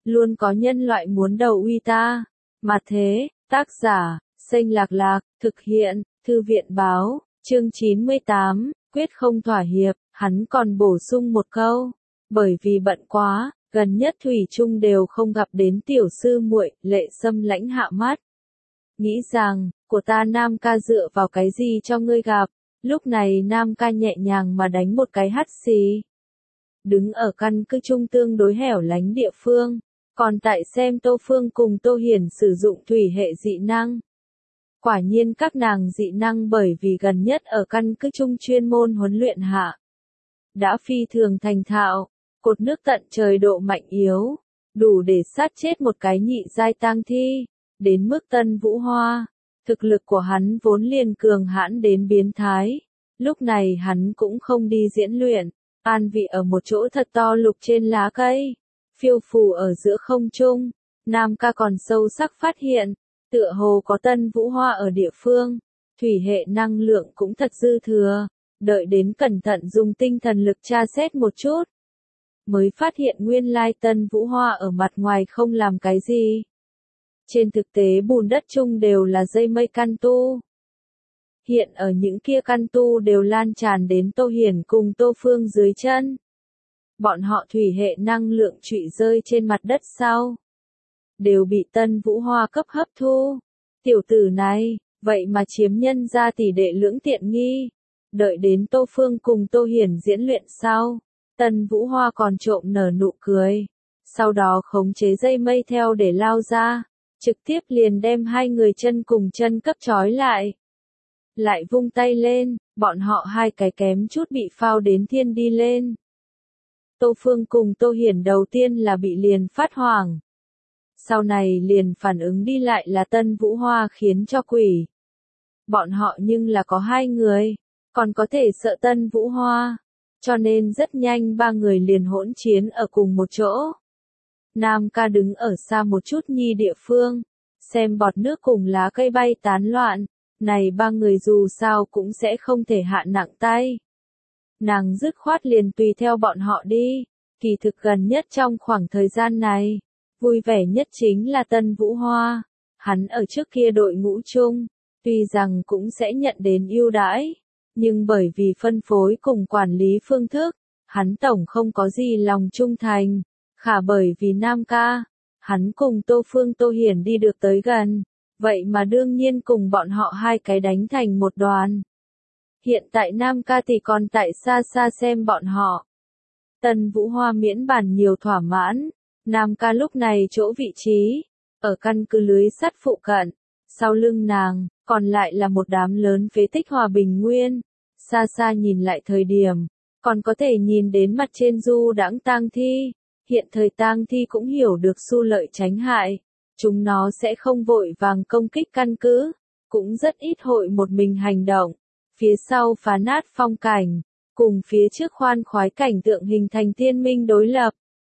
luôn có nhân loại muốn đầu uy ta. Mà thế, tác giả, Xanh Lạc Lạc, thực hiện, Thư viện báo, chương 98, quyết không thỏa hiệp, hắn còn bổ sung một câu. Bởi vì bận quá, gần nhất thủy chung đều không gặp đến tiểu sư muội. Lệ Sâm lãnh hạ mắt. Nghĩ rằng, của ta Nam ca dựa vào cái gì cho ngươi gặp. Lúc này Nam ca nhẹ nhàng mà đánh một cái hắt xì. Đứng ở căn cứ trung tương đối hẻo lánh địa phương, còn tại xem Tô Phương cùng Tô Hiển sử dụng thủy hệ dị năng. Quả nhiên các nàng dị năng bởi vì gần nhất ở căn cứ trung chuyên môn huấn luyện hạ. Đã phi thường thành thạo, cột nước tận trời độ mạnh yếu, đủ để sát chết một cái nhị giai tang thi, đến mức Tân Vũ Hoa. Thực lực của hắn vốn liền cường hãn đến biến thái, lúc này hắn cũng không đi diễn luyện, an vị ở một chỗ thật to lục trên lá cây, phiêu phù ở giữa không trung. Nam ca còn sâu sắc phát hiện, tựa hồ có Tân Vũ Hoa ở địa phương, thủy hệ năng lượng cũng thật dư thừa, đợi đến cẩn thận dùng tinh thần lực tra xét một chút, mới phát hiện nguyên lai Tân Vũ Hoa ở mặt ngoài không làm cái gì. Trên thực tế bùn đất chung đều là dây mây căn tu. Hiện ở những kia căn tu đều lan tràn đến Tô Hiển cùng Tô Phương dưới chân. Bọn họ thủy hệ năng lượng trụy rơi trên mặt đất sau. Đều bị Tân Vũ Hoa cấp hấp thu. Tiểu tử này, vậy mà chiếm nhân ra tỷ đệ lưỡng tiện nghi. Đợi đến Tô Phương cùng Tô Hiển diễn luyện sau. Tân Vũ Hoa còn trộm nở nụ cười. Sau đó khống chế dây mây theo để lao ra. Trực tiếp liền đem hai người chân cùng chân cấp trói lại. Lại vung tay lên, bọn họ hai cái kém chút bị phao đến thiên đi lên. Tô Phương cùng Tô Hiển đầu tiên là bị liền phát hoảng. Sau này liền phản ứng đi lại là Tân Vũ Hoa khiến cho quỷ. Bọn họ nhưng là có hai người, còn có thể sợ Tân Vũ Hoa. Cho nên rất nhanh ba người liền hỗn chiến ở cùng một chỗ. Nam ca đứng ở xa một chút nhi địa phương, xem bọt nước cùng lá cây bay tán loạn, này ba người dù sao cũng sẽ không thể hạ nặng tay. Nàng dứt khoát liền tùy theo bọn họ đi, kỳ thực gần nhất trong khoảng thời gian này, vui vẻ nhất chính là Tân Vũ Hoa, hắn ở trước kia đội ngũ chung, tuy rằng cũng sẽ nhận đến ưu đãi, nhưng bởi vì phân phối cùng quản lý phương thức, hắn tổng không có gì lòng trung thành. Khả bởi vì Nam ca, hắn cùng Tô Phương Tô Hiển đi được tới gần, vậy mà đương nhiên cùng bọn họ hai cái đánh thành một đoàn. Hiện tại Nam ca thì còn tại xa xa xem bọn họ. Tân Vũ Hoa miễn bàn nhiều thỏa mãn, Nam ca lúc này chỗ vị trí, ở căn cứ lưới sắt phụ cận, sau lưng nàng, còn lại là một đám lớn phế tích hòa bình nguyên, xa xa nhìn lại thời điểm, còn có thể nhìn đến mặt trên du đãng tang thi. Hiện thời tang thi cũng hiểu được xu lợi tránh hại, chúng nó sẽ không vội vàng công kích căn cứ, cũng rất ít hội một mình hành động, phía sau phá nát phong cảnh, cùng phía trước khoan khoái cảnh tượng hình thành thiên minh đối lập.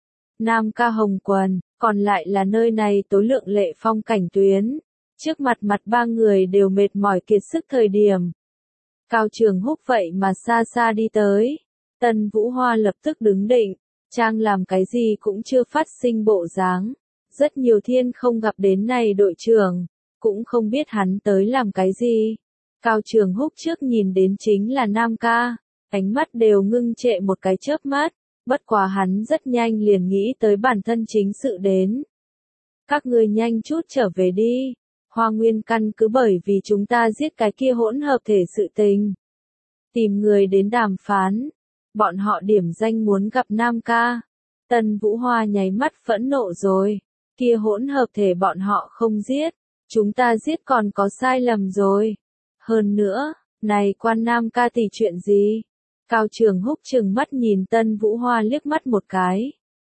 Nam ca hồng quần, còn lại là nơi này tối lượng lệ phong cảnh tuyến, trước mặt ba người đều mệt mỏi kiệt sức thời điểm. Cao Trường Húc vậy mà xa xa đi tới, Tân Vũ Hoa lập tức đứng định. Trang làm cái gì cũng chưa phát sinh bộ dáng, rất nhiều thiên không gặp đến này đội trưởng, cũng không biết hắn tới làm cái gì. Cao Trường Húc trước nhìn đến chính là Nam ca, ánh mắt đều ngưng trệ một cái chớp mắt, bất quá hắn rất nhanh liền nghĩ tới bản thân chính sự đến. Các ngươi nhanh chút trở về đi, Hoa Nguyên căn cứ bởi vì chúng ta giết cái kia hỗn hợp thể sự tình. Tìm người đến đàm phán. Bọn họ điểm danh muốn gặp Nam ca. Tân Vũ Hoa nháy mắt phẫn nộ rồi. Kia hỗn hợp thể bọn họ không giết. Chúng ta giết còn có sai lầm rồi. Hơn nữa, này quan Nam ca thì chuyện gì? Cao Trường Húc trừng mắt nhìn Tân Vũ Hoa liếc mắt một cái.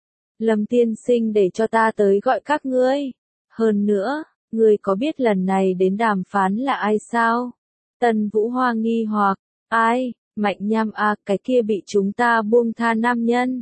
Lâm tiên sinh để cho ta tới gọi các ngươi. Hơn nữa, ngươi có biết lần này đến đàm phán là ai sao? Tân Vũ Hoa nghi hoặc, ai? Mạnh Nham à, cái kia bị chúng ta buông tha nam nhân.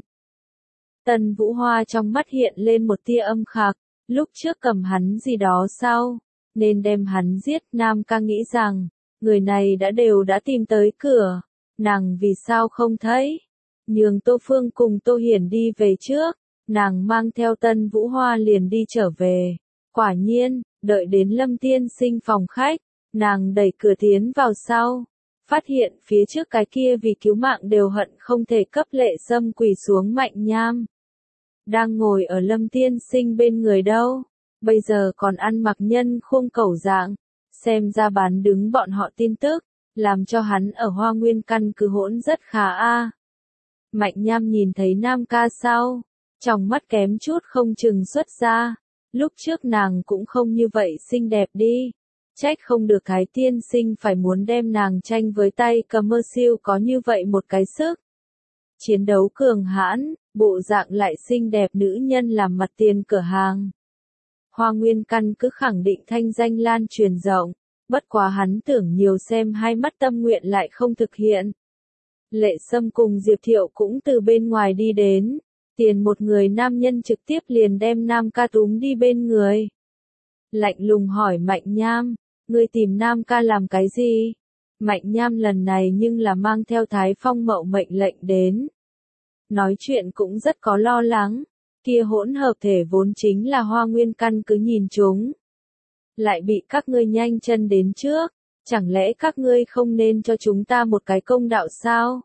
Tân Vũ Hoa trong mắt hiện lên một tia âm khạc, lúc trước cầm hắn gì đó sao, nên đem hắn giết. Nam ca nghĩ rằng, người này đã tìm tới cửa, nàng vì sao không thấy, nhường Tô Phương cùng Tô Hiển đi về trước, nàng mang theo Tân Vũ Hoa liền đi trở về. Quả nhiên, đợi đến Lâm Tiên Sinh phòng khách, nàng đẩy cửa tiến vào sau, phát hiện phía trước cái kia vì cứu mạng đều hận không thể cấp Lệ Sâm quỳ xuống Mạnh Nham. Đang ngồi ở Lâm Tiên Sinh bên người đâu, bây giờ còn ăn mặc nhân khuôn cẩu dạng, xem ra bán đứng bọn họ tin tức, làm cho hắn ở Hoa Nguyên căn cứ hỗn rất khá a. Mạnh Nham nhìn thấy Nam ca sau, trong mắt kém chút không chừng xuất ra, lúc trước nàng cũng không như vậy xinh đẹp đi, trách không được cái tiên sinh phải muốn đem nàng tranh với tay cầm mơ siêu có như vậy một cái sức. Chiến đấu cường hãn, bộ dạng lại xinh đẹp nữ nhân làm mặt tiền cửa hàng. Hoa Nguyên căn cứ khẳng định thanh danh lan truyền rộng, bất quá hắn tưởng nhiều xem hai mắt tâm nguyện lại không thực hiện. Lệ Sâm cùng Diệp Thiệu cũng từ bên ngoài đi đến, tiền một người nam nhân trực tiếp liền đem Nam ca túm đi bên người. Lạnh lùng hỏi Mạnh Nham, ngươi tìm Nam ca làm cái gì? Mạnh Nham lần này nhưng là mang theo Thái Phong mậu mệnh lệnh đến. Nói chuyện cũng rất có lo lắng, kia hỗn hợp thể vốn chính là Hoa Nguyên căn cứ nhìn chúng. Lại bị các ngươi nhanh chân đến trước, chẳng lẽ các ngươi không nên cho chúng ta một cái công đạo sao?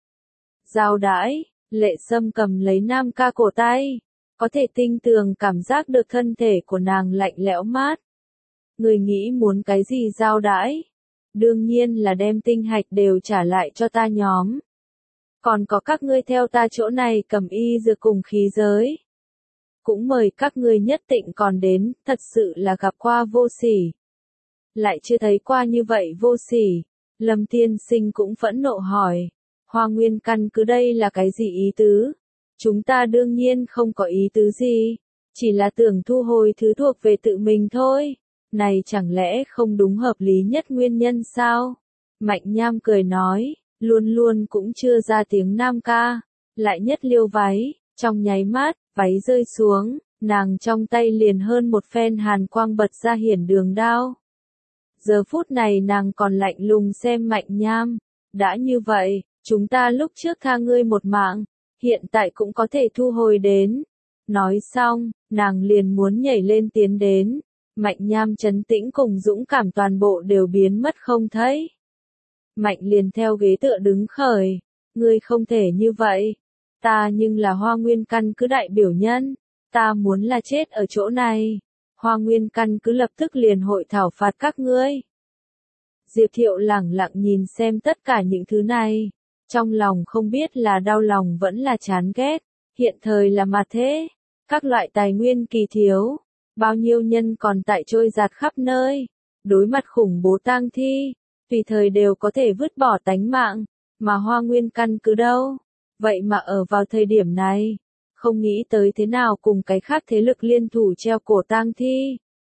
Giao đãi, Lệ Sâm cầm lấy Nam ca cổ tay, có thể tinh tường cảm giác được thân thể của nàng lạnh lẽo mát. Người nghĩ muốn cái gì giao đãi? Đương nhiên là đem tinh hạch đều trả lại cho ta nhóm. Còn có các ngươi theo ta chỗ này cầm y dược cùng khí giới. Cũng mời các ngươi nhất định còn đến, thật sự là gặp qua vô sỉ. Lại chưa thấy qua như vậy vô sỉ. Lâm Tiên Sinh cũng phẫn nộ hỏi. Hoa Nguyên căn cứ đây là cái gì ý tứ? Chúng ta đương nhiên không có ý tứ gì. Chỉ là tưởng thu hồi thứ thuộc về tự mình thôi. Này chẳng lẽ không đúng hợp lý nhất nguyên nhân sao? Mạnh Nham cười nói, luôn luôn cũng chưa ra tiếng Nam ca. Lại nhất liêu váy, trong nháy mắt, váy rơi xuống, nàng trong tay liền hơn một phen hàn quang bật ra hiển đường đao. Giờ phút này nàng còn lạnh lùng xem Mạnh Nham. Đã như vậy, chúng ta lúc trước tha ngươi một mạng, hiện tại cũng có thể thu hồi đến. Nói xong, nàng liền muốn nhảy lên tiến đến. Mạnh Nham trấn tĩnh cùng dũng cảm toàn bộ đều biến mất không thấy. Mạnh liền theo ghế tựa đứng khởi. Ngươi không thể như vậy. Ta nhưng là Hoa Nguyên căn cứ đại biểu nhân. Ta muốn là chết ở chỗ này. Hoa Nguyên căn cứ lập tức liền hội thảo phạt các ngươi. Diệp Thiệu lẳng lặng nhìn xem tất cả những thứ này. Trong lòng không biết là đau lòng vẫn là chán ghét. Hiện thời là mà thế. Các loại tài nguyên kỳ thiếu. Bao nhiêu nhân còn tại trôi giạt khắp nơi. Đối mặt khủng bố tang thi. Tùy thời đều có thể vứt bỏ tánh mạng. Mà Hoa Nguyên căn cứ đâu. Vậy mà ở vào thời điểm này. Không nghĩ tới thế nào cùng cái khác thế lực liên thủ treo cổ tang thi.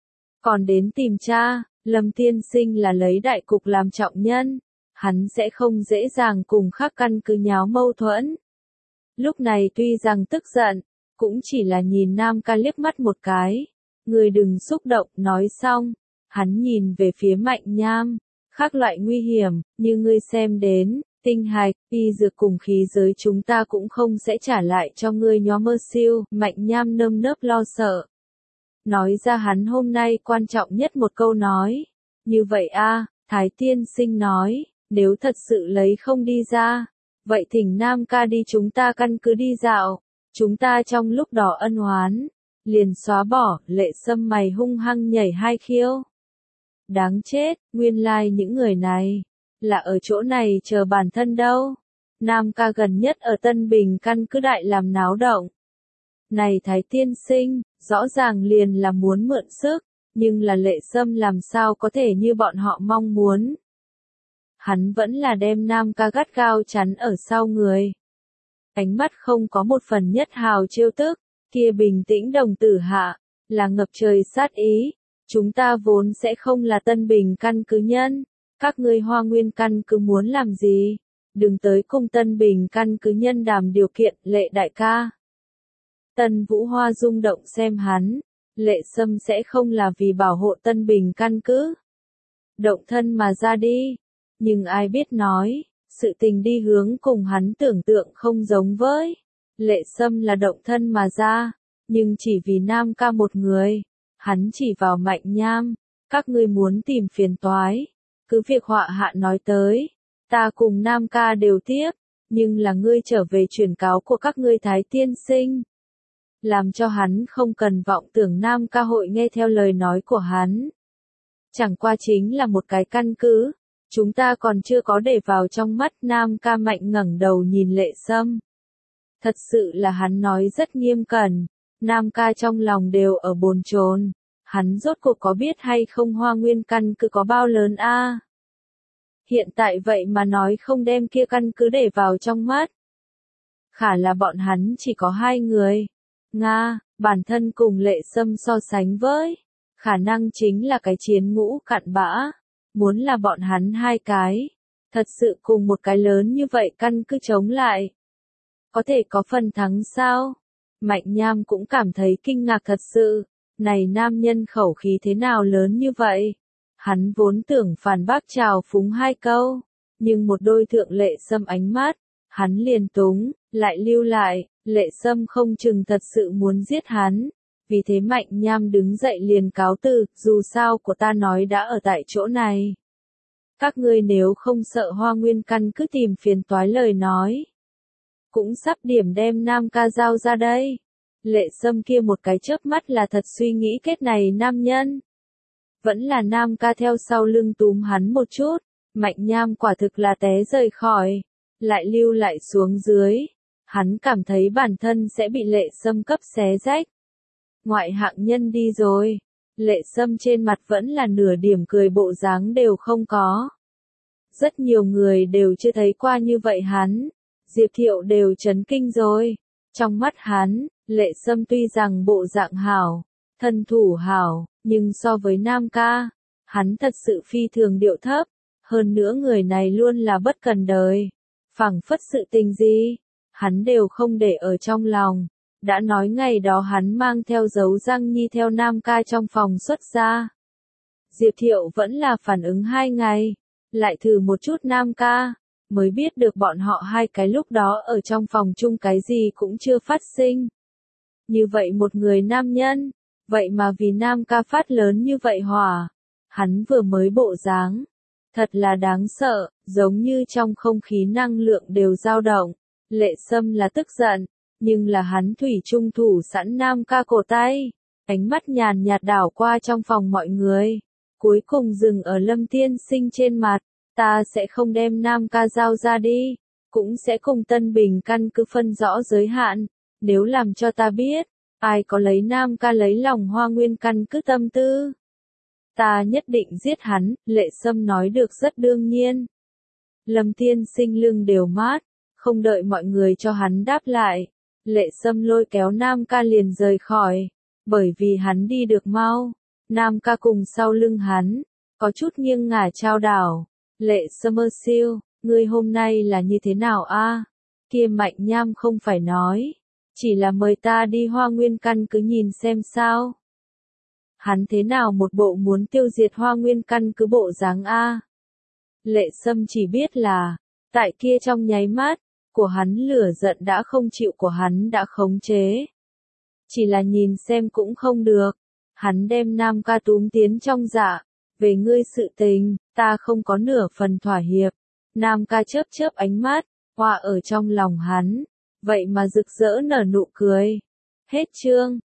Còn đến tìm cha. Lâm Tiên Sinh là lấy đại cục làm trọng nhân. Hắn sẽ không dễ dàng cùng khác căn cứ nháo mâu thuẫn. Lúc này tuy rằng tức giận, cũng chỉ là nhìn Nam ca liếc mắt một cái. Người đừng xúc động, nói xong. Hắn nhìn về phía Mạnh Nham. Khác loại nguy hiểm, như ngươi xem đến, tinh hạch, y dược cùng khí giới chúng ta cũng không sẽ trả lại cho ngươi nhóm mơ siêu. Mạnh Nham nơm nớp lo sợ. Nói ra hắn hôm nay quan trọng nhất một câu nói. Như vậy a, Thái Tiên Sinh nói, nếu thật sự lấy không đi ra, vậy thỉnh Nam ca đi chúng ta căn cứ đi dạo, chúng ta trong lúc đó ân oán, liền xóa bỏ. Lệ Sâm mày hung hăng nhảy hai khiêu. Đáng chết, nguyên lai những người này, là ở chỗ này chờ bản thân đâu. Nam ca gần nhất ở Tân Bình căn cứ đại làm náo động. Này Thái Tiên Sinh, rõ ràng liền là muốn mượn sức, nhưng là Lệ Sâm làm sao có thể như bọn họ mong muốn. Hắn vẫn là đem Nam ca gắt gao chắn ở sau người. Ánh mắt không có một phần nhất hào trêu tức, kia bình tĩnh đồng tử hạ, là ngập trời sát ý. Chúng ta vốn sẽ không là Tân Bình căn cứ nhân, các ngươi Hoa Nguyên căn cứ muốn làm gì? Đừng tới cùng Tân Bình căn cứ nhân đàm điều kiện, Lệ đại ca. Tân Vũ Hoa rung động xem hắn, Lệ Sâm sẽ không là vì bảo hộ Tân Bình căn cứ. Động thân mà ra đi, nhưng ai biết nói, sự tình đi hướng cùng hắn tưởng tượng không giống với. Lệ Sâm là động thân mà ra, nhưng chỉ vì Nam ca một người. Hắn chỉ vào Mạnh Nham, các ngươi muốn tìm phiền toái, cứ việc họa hạ nói tới, ta cùng Nam ca đều tiếp, nhưng là ngươi trở về truyền cáo của các ngươi Thái tiên sinh. Làm cho hắn không cần vọng tưởng Nam ca hội nghe theo lời nói của hắn. Chẳng qua chính là một cái căn cứ, chúng ta còn chưa có để vào trong mắt. Nam ca mạnh ngẩng đầu nhìn Lệ Sâm. Thật sự là hắn nói rất nghiêm cẩn, Nam ca trong lòng đều ở bồn chồn, hắn rốt cuộc có biết hay không Hoa Nguyên căn cứ có bao lớn a? Hiện tại vậy mà nói không đem kia căn cứ để vào trong mắt. Khả là bọn hắn chỉ có 2 người. Nga, bản thân cùng Lệ Sâm so sánh với, khả năng chính là cái chiến ngũ cặn bã. Muốn là bọn hắn 2 cái, thật sự cùng một cái lớn như vậy căn cứ chống lại. Có thể có phần thắng sao? Mạnh Nham cũng cảm thấy kinh ngạc thật sự. Này nam nhân khẩu khí thế nào lớn như vậy? Hắn vốn tưởng phản bác trào phúng 2 câu, nhưng một đôi thượng Lệ Sâm ánh mắt, hắn liền túng, lại lưu lại, Lệ Sâm không chừng thật sự muốn giết hắn. Vì thế Mạnh Nham đứng dậy liền cáo từ, dù sao của ta nói đã ở tại chỗ này. Các ngươi nếu không sợ Hoa Nguyên căn cứ tìm phiền toái lời nói, cũng sắp điểm đem Nam ca giao ra đây. Lệ Sâm kia một cái chớp mắt là thật suy nghĩ kết này nam nhân. Vẫn là Nam ca theo sau lưng túm hắn một chút, Mạnh Nham quả thực là té rời khỏi, lại lưu lại xuống dưới. Hắn cảm thấy bản thân sẽ bị Lệ Sâm cấp xé rách. Ngoại hạng nhân đi rồi, Lệ Sâm trên mặt vẫn là nửa điểm cười bộ dáng đều không có. Rất nhiều người đều chưa thấy qua như vậy hắn, Diệp Thiệu đều chấn kinh rồi. Trong mắt hắn, Lệ Sâm tuy rằng bộ dạng hảo, thân thủ hảo, nhưng so với Nam ca, hắn thật sự phi thường điệu thấp. Hơn nữa người này luôn là bất cần đời, phảng phất sự tình gì, hắn đều không để ở trong lòng. Đã nói ngày đó hắn mang theo dấu răng nhi theo Nam ca trong phòng xuất ra. Diệp Thiệu vẫn là phản ứng 2 ngày, lại thử một chút Nam ca, mới biết được bọn họ 2 cái lúc đó ở trong phòng chung cái gì cũng chưa phát sinh. Như vậy một người nam nhân, vậy mà vì Nam ca phát lớn như vậy hỏa, hắn vừa mới bộ dáng, thật là đáng sợ, giống như trong không khí năng lượng đều dao động. Lệ Sâm là tức giận, nhưng là hắn thủy chung thủ sẵn Nam ca cổ tay, ánh mắt nhàn nhạt đảo qua trong phòng mọi người, cuối cùng dừng ở Lâm tiên sinh trên mặt. Ta sẽ không đem Nam ca giao ra đi, cũng sẽ cùng Tân Bình căn cứ phân rõ giới hạn. Nếu làm cho ta biết, ai có lấy Nam ca lấy lòng Hoa Nguyên căn cứ tâm tư, ta nhất định giết hắn. Lệ Sâm nói được rất đương nhiên. Lâm tiên sinh lưng đều mát, không đợi mọi người cho hắn đáp lại, Lệ Sâm lôi kéo Nam ca liền rời khỏi. Bởi vì hắn đi được mau, Nam ca cùng sau lưng hắn, có chút nghiêng ngả chao đảo. Lệ Summerfield, ngươi hôm nay là như thế nào a? Kia Mạnh Nham không phải nói, chỉ là mời ta đi Hoa Nguyên căn cứ nhìn xem sao. Hắn thế nào một bộ muốn tiêu diệt Hoa Nguyên căn cứ bộ dáng a? Lệ Sâm chỉ biết là, tại kia trong nháy mắt, của hắn lửa giận đã không chịu của hắn đã khống chế. Chỉ là nhìn xem cũng không được, hắn đem Nam ca túm tiến trong dạ. Về ngươi sự tình, ta không có nửa phần thỏa hiệp. Nam ca chớp chớp ánh mắt, hoa ở trong lòng hắn, vậy mà rực rỡ nở nụ cười. Hết chương.